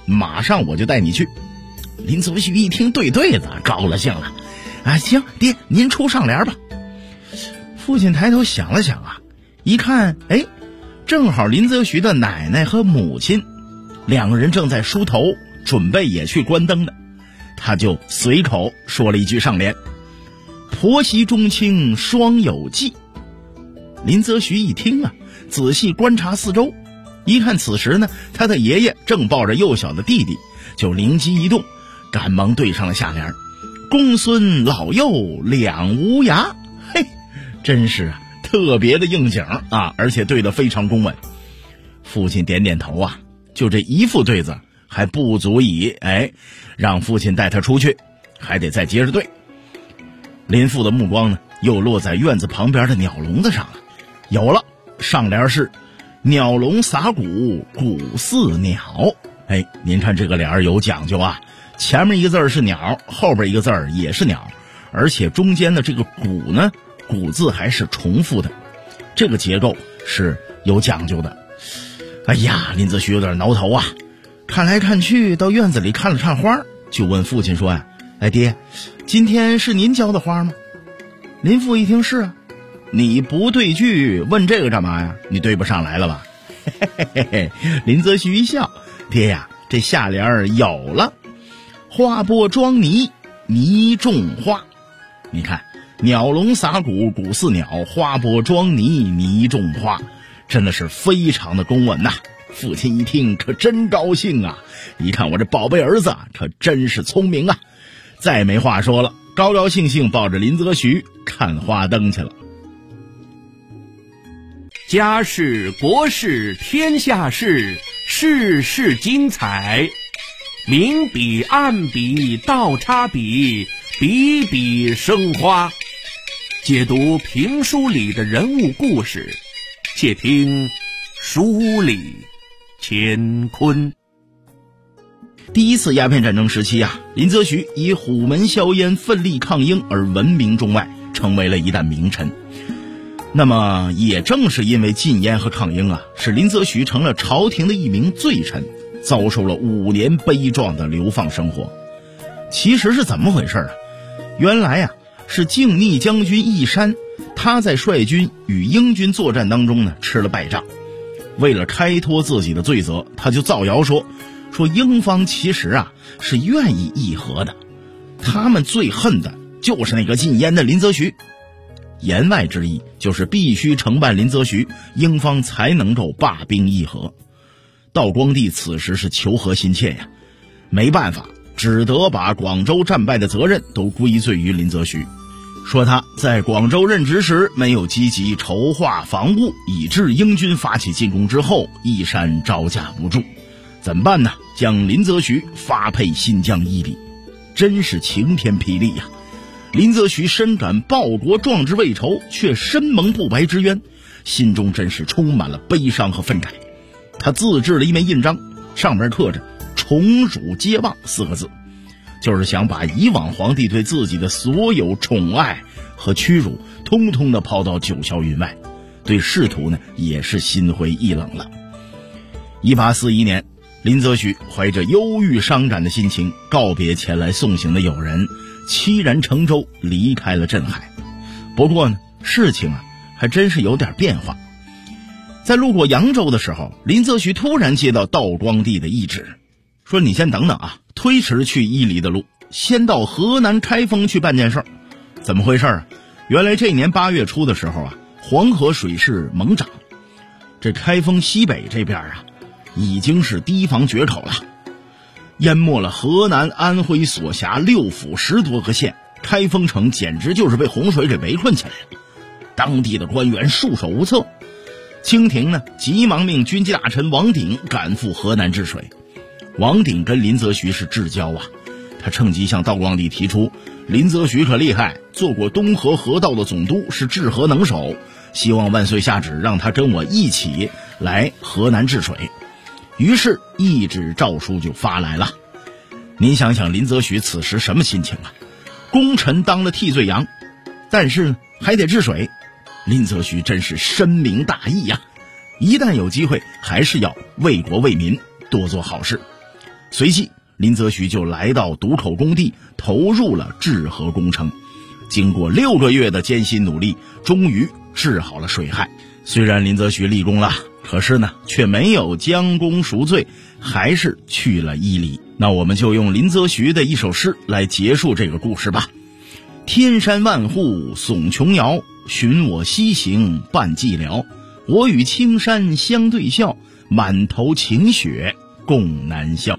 马上我就带你去。林则徐一听对对子，高了兴了，行，爹您出上联吧。父亲抬头想了想一看，正好林则徐的奶奶和母亲两个人正在梳头，准备也去关灯的，他就随口说了一句上联：婆媳中亲双有忌。林则徐一听仔细观察四周，一看此时呢，他的爷爷正抱着幼小的弟弟，就灵机一动，赶忙对上了下联：公孙老幼两无涯。真是特别的应景而且对得非常公稳。父亲点点头就这一副对子还不足以让父亲带他出去，还得再接着对。林父的目光呢又落在院子旁边的鸟笼子上了，有了，上联是鸟笼撒谷谷似鸟。您看这个联有讲究前面一个字是鸟，后边一个字也是鸟，而且中间的这个谷呢，谷字还是重复的，这个结构是有讲究的。林则徐有点挠头看来看去到院子里看了看花，就问父亲说爹，今天是您浇的花吗？林父一听是你不对句问这个干嘛呀？你对不上来了吧？林则徐一笑，爹呀，这下联有了，花播装泥，泥种花。你看鸟笼撒谷谷似鸟，花播装泥，泥种花，真的是非常的公稳父亲一听可真高兴一看我这宝贝儿子可真是聪明再没话说了，高高兴兴抱着林则徐看花灯去了。 家事国事天下事，事事精彩，明笔暗笔倒插笔，笔笔生花。解读评书里的人物故事，且听书里乾坤。 第一次鸦片战争时期林则徐以虎门销烟奋力抗英而闻名中外，成为了一代名臣。那么也正是因为禁烟和抗英使林则徐成了朝廷的一名罪臣，遭受了5年悲壮的流放生活。其实是怎么回事原来是靖逆将军义山，他在率军与英军作战当中呢吃了败仗，为了开脱自己的罪责，他就造谣说英方其实是愿意议和的，他们最恨的就是那个禁烟的林则徐。言外之意就是必须惩办林则徐，英方才能够罢兵议和。道光帝此时是求和心切没办法，只得把广州战败的责任都归罪于林则徐，说他在广州任职时没有积极筹划防务，以致英军发起进攻之后，义山招架不住。怎么办呢？将林则徐发配新疆伊犁，真是晴天霹雳林则徐深感报国壮志未酬，却身蒙不白之冤，心中真是充满了悲伤和愤慨。他自制了一枚印章，上面刻着宠辱皆忘4个字，就是想把以往皇帝对自己的所有宠爱和屈辱通通的抛到九霄云外，对仕途呢也是心灰意冷了。1841年，林则徐怀着忧郁伤感的心情告别前来送行的友人，凄然乘舟离开了镇海。不过呢，事情还真是有点变化。在路过扬州的时候，林则徐突然接到道光帝的懿旨，说你先等等推迟去伊犁的路，先到河南开封去办件事。怎么回事原来这年8月初的时候黄河水势猛涨，这开封西北这边已经是堤防决口了，淹没了河南、安徽所辖6府10多个县，开封城简直就是被洪水给围困起来了。当地的官员束手无策，清廷呢急忙命军机大臣王鼎赶赴河南治水。王鼎跟林则徐是至交他趁机向道光帝提出，林则徐可厉害，做过东河河道的总督，是治河能手，希望万岁下旨让他跟我一起来河南治水。于是懿旨诏书就发来了。您想想林则徐此时什么心情功臣当了替罪羊，但是还得治水，林则徐真是深明大义一旦有机会还是要为国为民多做好事。 随即林则徐就来到渡口工地，投入了治河工程。经过6个月的艰辛努力，终于治好了水害。虽然林则徐立功了，可是呢却没有将功赎罪，还是去了伊犁。那我们就用林则徐的一首诗来结束这个故事吧。天山万户耸琼瑶，寻我西行伴寂寥。我与青山相对笑，满头晴雪共南笑。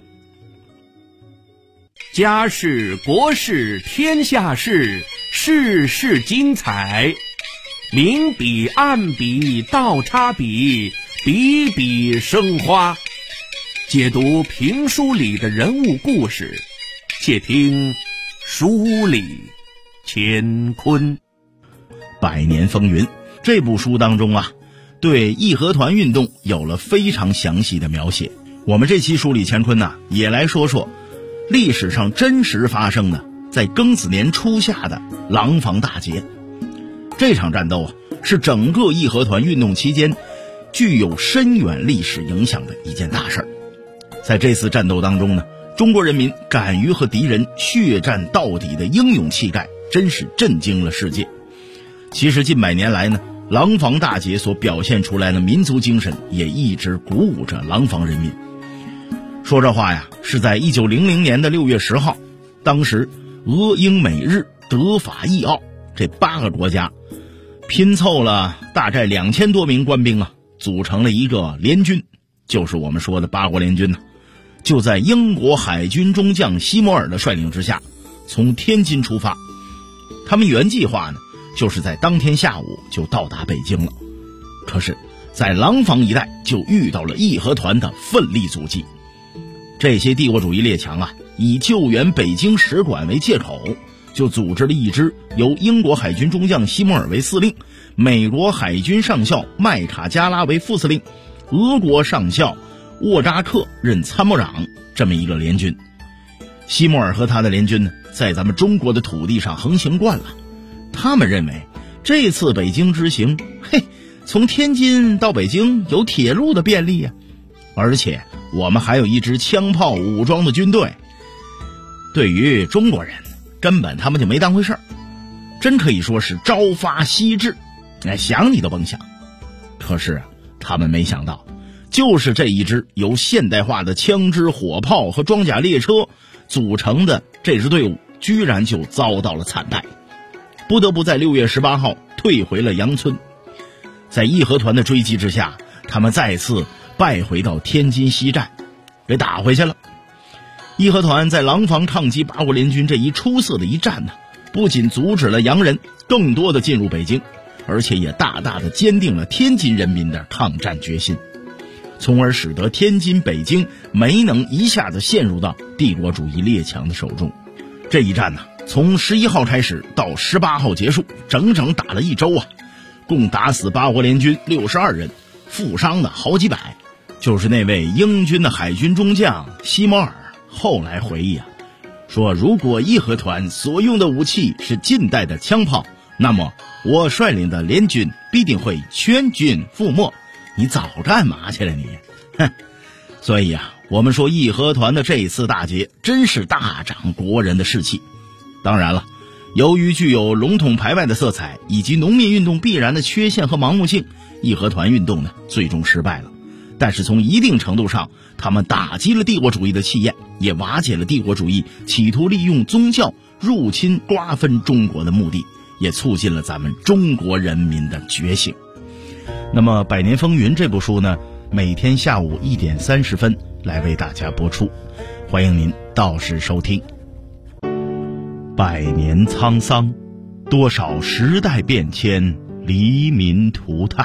家事国事天下事，事事精彩。明笔暗笔倒插笔，笔笔生花。解读评书里的人物故事，且听书里乾坤。 百年风云这部书当中啊，对义和团运动有了非常详细的描写。我们这期书里乾坤呢，也来说说历史上真实发生的在庚子年初夏的廊坊大捷。这场战斗啊，是整个义和团运动期间具有深远历史影响的一件大事儿。在这次战斗当中呢，中国人民敢于和敌人血战到底的英勇气概，真是震惊了世界。其实近100年来呢，廊坊大捷所表现出来的民族精神也一直鼓舞着廊坊人民。说这话呀，是在1900年的6月10号，当时俄英美日德法意奥这8个国家拼凑了大概2000多名官兵啊，组成了一个联军，就是我们说的8国联军呢。就在英国海军中将西摩尔的率领之下，从天津出发。他们原计划呢，就是在当天下午就到达北京了。可是在廊坊一带就遇到了义和团的奋力阻击。这些帝国主义列强啊，以救援北京使馆为借口，就组织了一支由英国海军中将西摩尔为司令，美国海军上校麦卡加拉为副司令，俄国上校沃扎克任参谋长，这么一个联军。西摩尔和他的联军呢，在咱们中国的土地上横行惯了，他们认为这次北京之行，从天津到北京有铁路的便利呀，而且我们还有一支枪炮武装的军队。对于中国人，根本他们就没当回事儿，真可以说是朝发夕至，想你都甭想。可是他们没想到，就是这一支由现代化的枪支火炮和装甲列车组成的这支队伍，居然就遭到了惨败，不得不在6月18号退回了杨村。在义和团的追击之下，他们再次败回到天津西站，给打回去了。义和团在廊坊抗击8国联军这一出色的一战呢，不仅阻止了洋人更多的进入北京，而且也大大的坚定了天津人民的抗战决心，从而使得天津、北京没能一下子陷入到帝国主义列强的手中。这一战呢，从11号开始到18号结束，整整打了1周啊，共打死8国联军62人，负伤的好几百。就是那位英军的海军中将西摩尔后来回忆啊，说如果义和团所用的武器是近代的枪炮，那么我率领的联军必定会全军覆没。你早干嘛去了你？所以啊，我们说义和团的这一次大捷真是大涨国人的士气。当然了，由于具有笼统排外的色彩以及农民运动必然的缺陷和盲目性，义和团运动呢最终失败了。但是从一定程度上，他们打击了帝国主义的气焰，也瓦解了帝国主义企图利用宗教入侵瓜分中国的目的，也促进了咱们中国人民的觉醒。那么《百年风云》这部书呢，每天下午1点30分来为大家播出，欢迎您到时收听。100年沧桑，多少时代变迁，黎民涂炭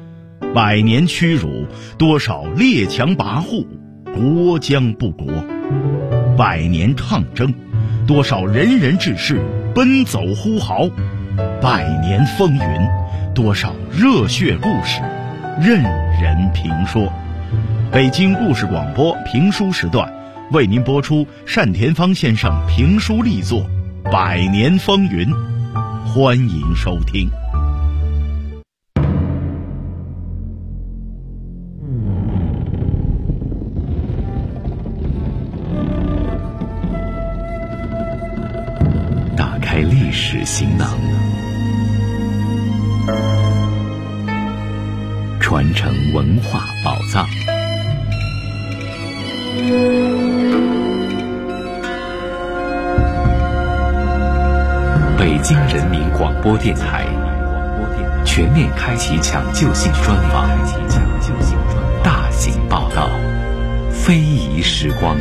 ；100年屈辱，多少列强跋扈，国将不国；100年抗争，多少仁人志士奔走呼号；100年风云，多少热血故事任人评说。北京故事广播评书时段为您播出单田芳先生评书力作《百年风云》，欢迎收听。 史行囊，传承文化宝藏。北京人民广播电台全面开启抢救性专访，大型报道，非遗时光。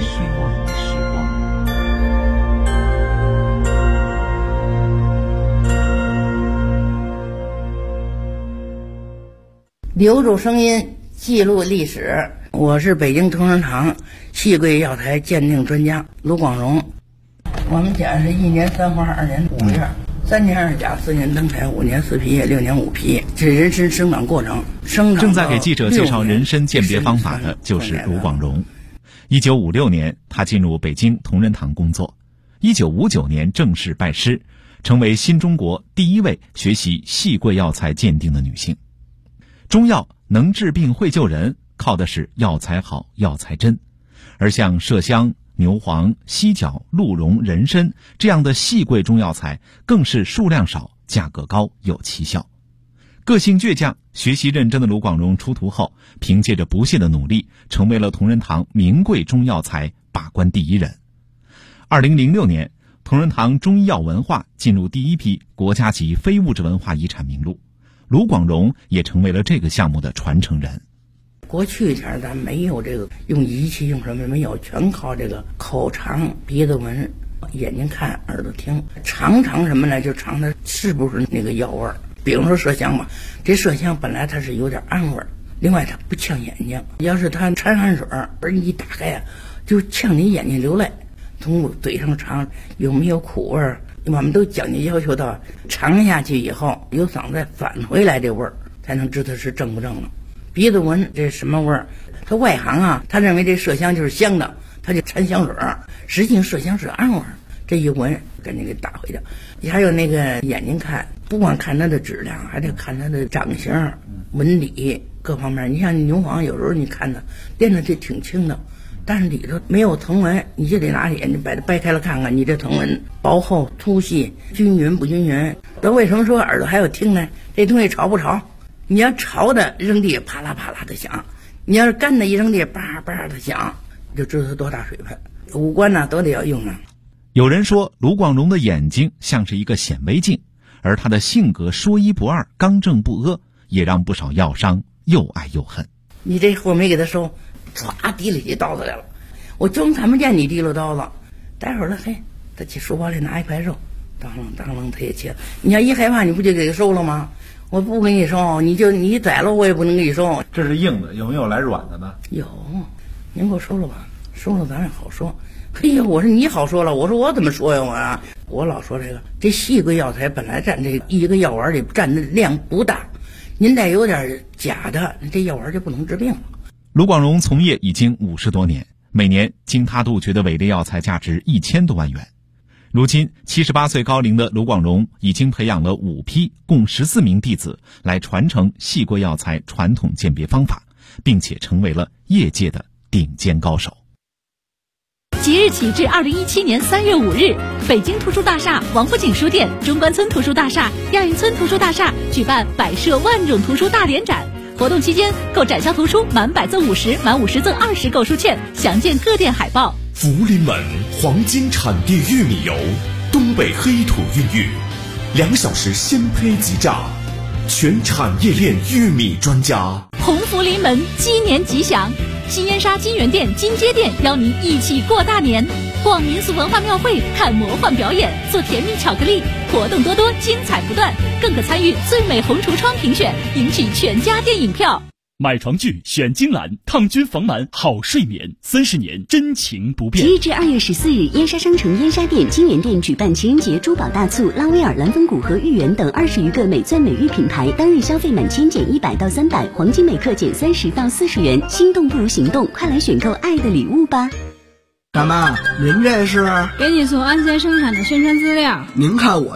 留住声音，记录历史。我是北京同仁堂细桂药材鉴定专家卢广荣。我们家是1年3花2年5月，3年2甲4年登台5年4皮叶6年5皮，这人参生长过程。 正在给记者介绍人参鉴别方法的就是卢广荣。1956年，他进入北京同仁堂工作。1959年正式拜师，成为新中国第一位学习细桂药材鉴定的女性。中药能治病会救人，靠的是药材好药材真，而像麝香、牛黄、犀角、鹿茸、人参这样的细桂中药材更是数量少、价格高、有奇效。个性倔强、学习认真的卢广荣出徒后，凭借着不懈的努力，成为了同仁堂名贵中药材把关第一人。2006年，同仁堂中医药文化进入第一批国家级非物质文化遗产名录，卢广荣也成为了这个项目的传承人。 过去前咱没有这个用仪器用什么没有，全靠这个口尝、鼻子闻、眼睛看、耳朵听，尝什么呢？就尝它是不是那个药味儿。比如说麝香吧，这麝香本来它是有点暗味儿，另外它不呛眼睛，要是它掺汗水而一打开啊，就呛你眼睛流泪。从嘴上尝有没有苦味儿，我们都讲究要求到尝下去以后有嗓子返回来这味儿，才能知道是正不正了。鼻子闻这什么味儿，他外行啊，他认为这麝香就是香的，他就掺香水儿，实际麝香是暗味儿，这一闻赶紧给打回去。还有那个眼睛看，不光看它的质量，还得看它的长相、纹理各方面。你像牛黄，有时候你看它练的就挺轻的，但是里头没有藤纹，你就得拿眼睛把它掰开了看看，你这藤纹薄厚、粗细、均匀不均匀。那为什么说耳朵还要听呢？这东西潮不潮？你要潮的扔地啪啦啪啦的响，你要是干的一扔地叭叭的响，就知道它多大水分。五官呢都得要用上。 有人说卢广荣的眼睛像是一个显微镜，而他的性格说一不二、刚正不阿，也让不少药商又爱又恨。 你这货没给他收，歘提了起刀子来了，我装看不见你提了刀子，待会儿了嘿，他去书包里拿一块肉，当啷他也切了。你要一害怕，你不就给他收了吗？我不给你收，你宰了我也不能给你收。 这是硬的，有没有来软的呢？ 有，您给我收了吧，收了咱也好说。嘿呀，我说你好说了，我说我怎么说呀？我老说这细桂药材本来占这一个药丸里占的量不大，您再有点假的，这药丸就不能治病了。 卢广荣从业已经50多年，每年经他杜绝的伪劣药材价值1000多万元。如今78岁高龄的卢广荣已经培养了5批共14名弟子来传承细桂药材传统鉴别方法，并且成为了业界的顶尖高手。 即日起至2017年3月5日，北京图书大厦、王府井书店、中关村图书大厦、亚运村图书大厦举办摆设万种图书大联展。活动期间，购展销图书满100赠50，满50赠20购书券，详见各店海报。 福临门黄金产地玉米油，东北黑土孕育，2小时鲜胚即榨，全产业链玉米专家。 鸿福临门，鸡年吉祥！新燕莎金源店、金街店邀您一起过大年，逛民俗文化庙会，看魔幻表演，做甜蜜巧克力，活动多多，精彩不断，更可参与最美红橱窗评选，赢取全家电影票。 买床具选金兰，抗菌防螨好睡眠，30年真情不变。 即日至2月14日，燕莎商城燕莎店、金源店举办情人节珠宝大促，拉威尔、蓝风谷和豫园等20余个美钻美玉品牌，当日消费满千减100到300，黄金每克减30到40元。心动不如行动，快来选购爱的礼物吧！ 大妈，您这是？ 给你送安全生产的宣传资料。 您看我这儿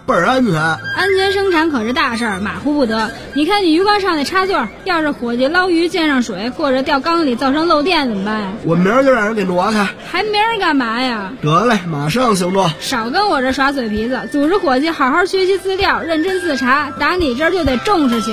倍儿安全。 安全生产可是大事儿，马虎不得。你看你鱼缸上的插座，要是伙计捞鱼溅上水，或者掉缸里造成漏电怎么办呀？ 我明儿就让人给挪开。 还明儿干嘛呀？ 得嘞，马上行动。 少跟我这耍嘴皮子，组织伙计好好学习资料，认真自查，打你这儿就得重视些。